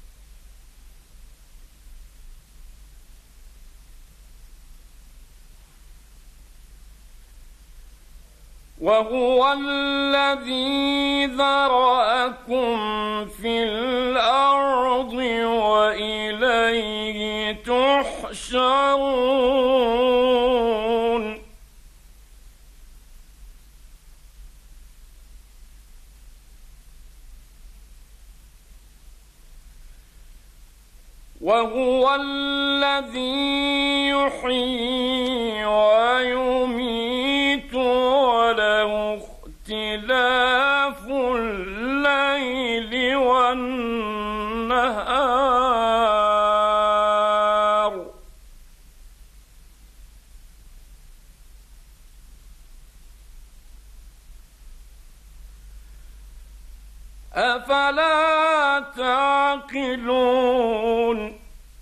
وهو الذي ذرأكم في الأرض وإليه تحشرون. وهو الذي يحيي ويميت وله اختلاف الليل والنهار. أفلا تعقلون.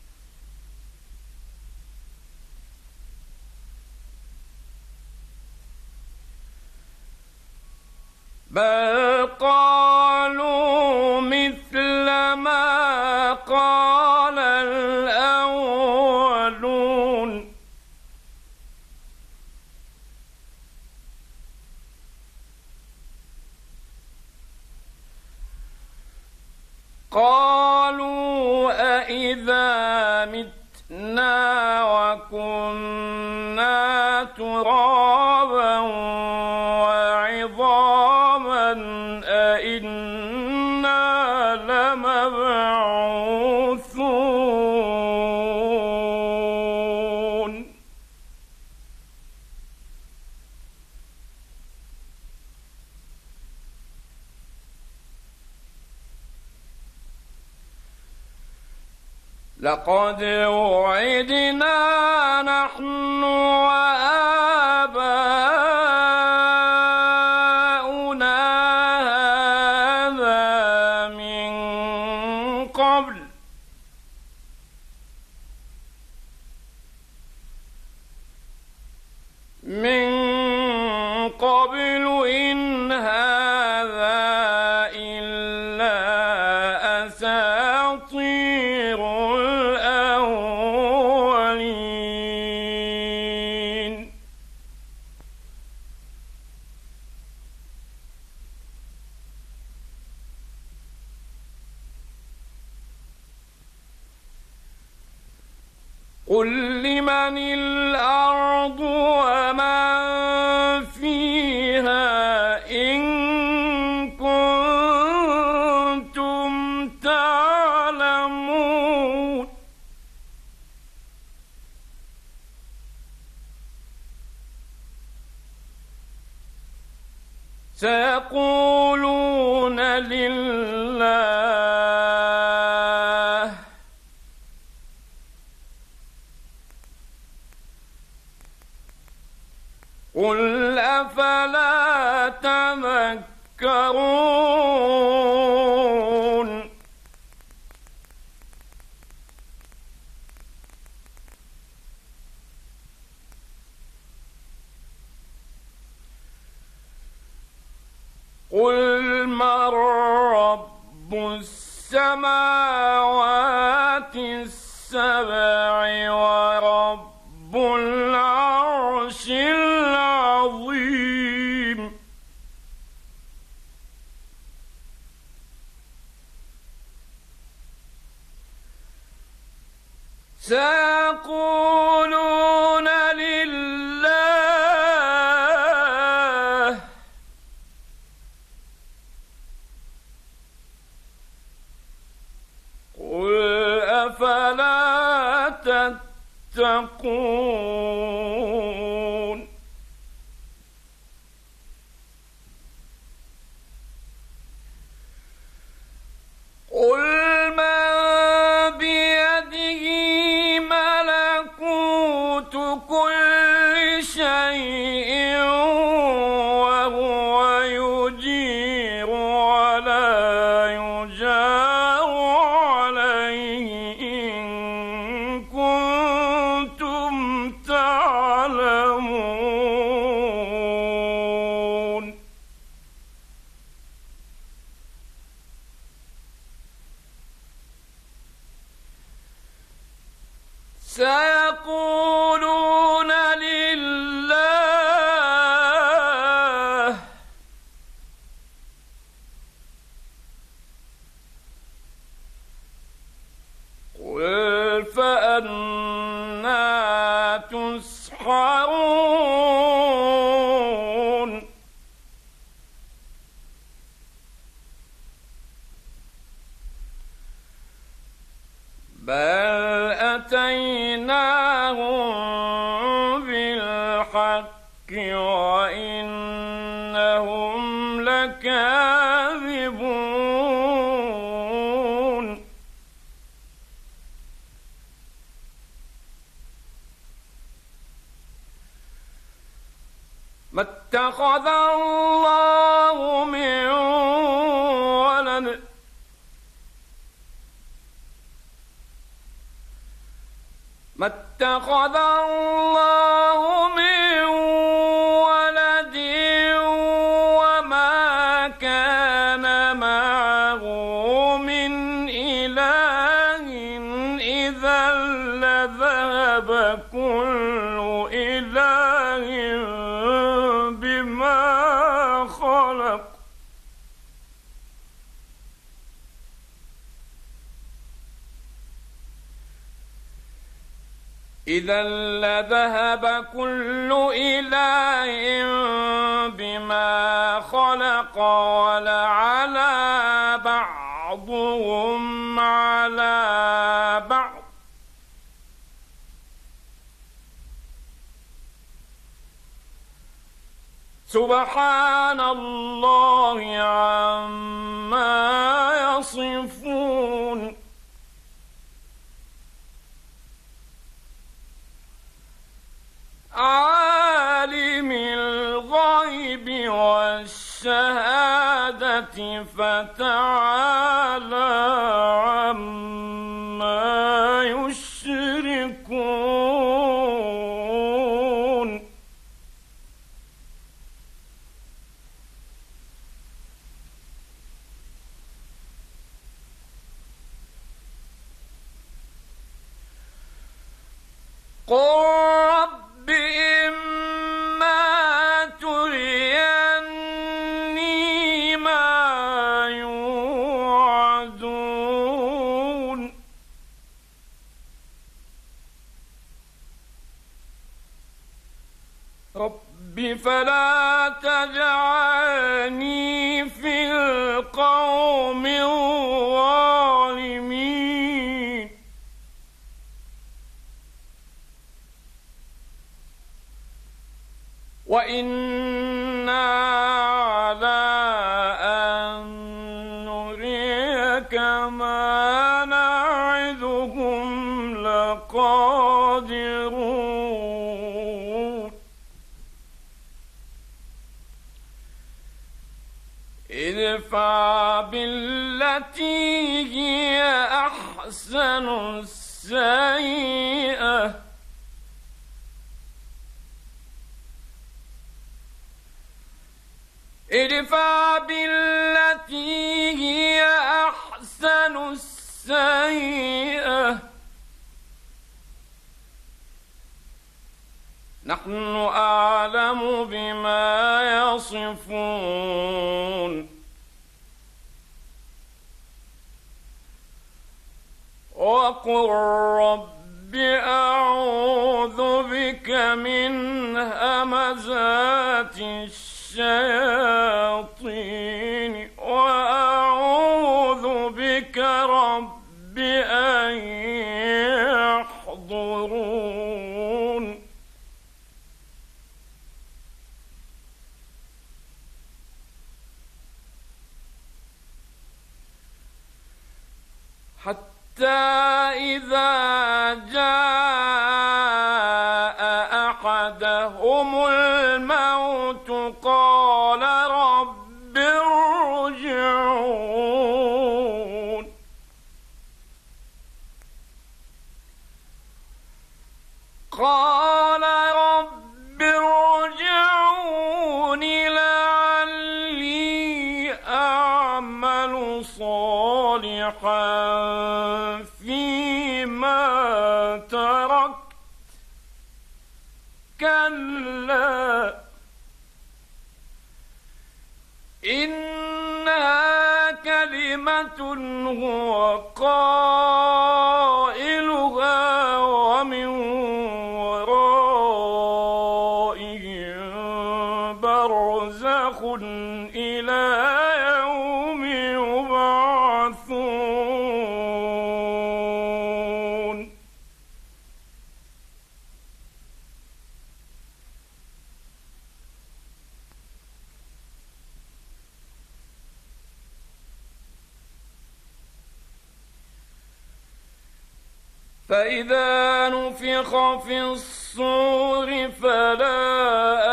بل قالوا مثل ما قال الأولون. قالوا أإذا متنا وكنا ترابا وعظاما أإنا لمبعوثون لقد وعدنا نحن وآباؤنا هذا من قبل إن هذا إلا أساطير الأولين قل لمن الأرض ومن فيها إن كنتم تعلمون سيقولون لله قل أفلا تذكرون قل من رب السماوات السبع ورب العرش العظيم سيقولون لله قل أفلا تتقون قل من بيده ملكوت كل شيء وهو يجير ولا يجار عليه إن كنتم تعلمون سيقولون لله قل فأنى تسحرون بل أتيناهم بالحق وإنهم لكاذبون ما اتخذ الله من ولد ما اتخذ الله من ولد وما كان معه من إله إذا لذهب كل إله بما خلق إذا لذهب كل إله بما خلق ولعلى بعضهم على بعض سبحان الله عما يصفون عالم الغيب والشهادة فتعالى عما يشركون قل رب إما تريني ما يوعدون رب فلا تجعلني في القوم الظالمين وإنا على أن نريك ما نعدهم لقادرون ادفع بالتي هي أحسن السيئة ادفع بالتي هي أحسن السيئة نحن أعلم بما يصفون وقل رب أعوذ بك من همزات الشياطين وأعوذ بك رب أن يحضرون حتى إذا جاء أحدهم الموت قال رب ارجعون قال رب ارجعون لعلي أعمل صالحا فيما تركت كلا إنها كلمة هو قائلها ومن ورائهم برزخ إلى يوم يبعثون فإذا نفخ في الصور فلا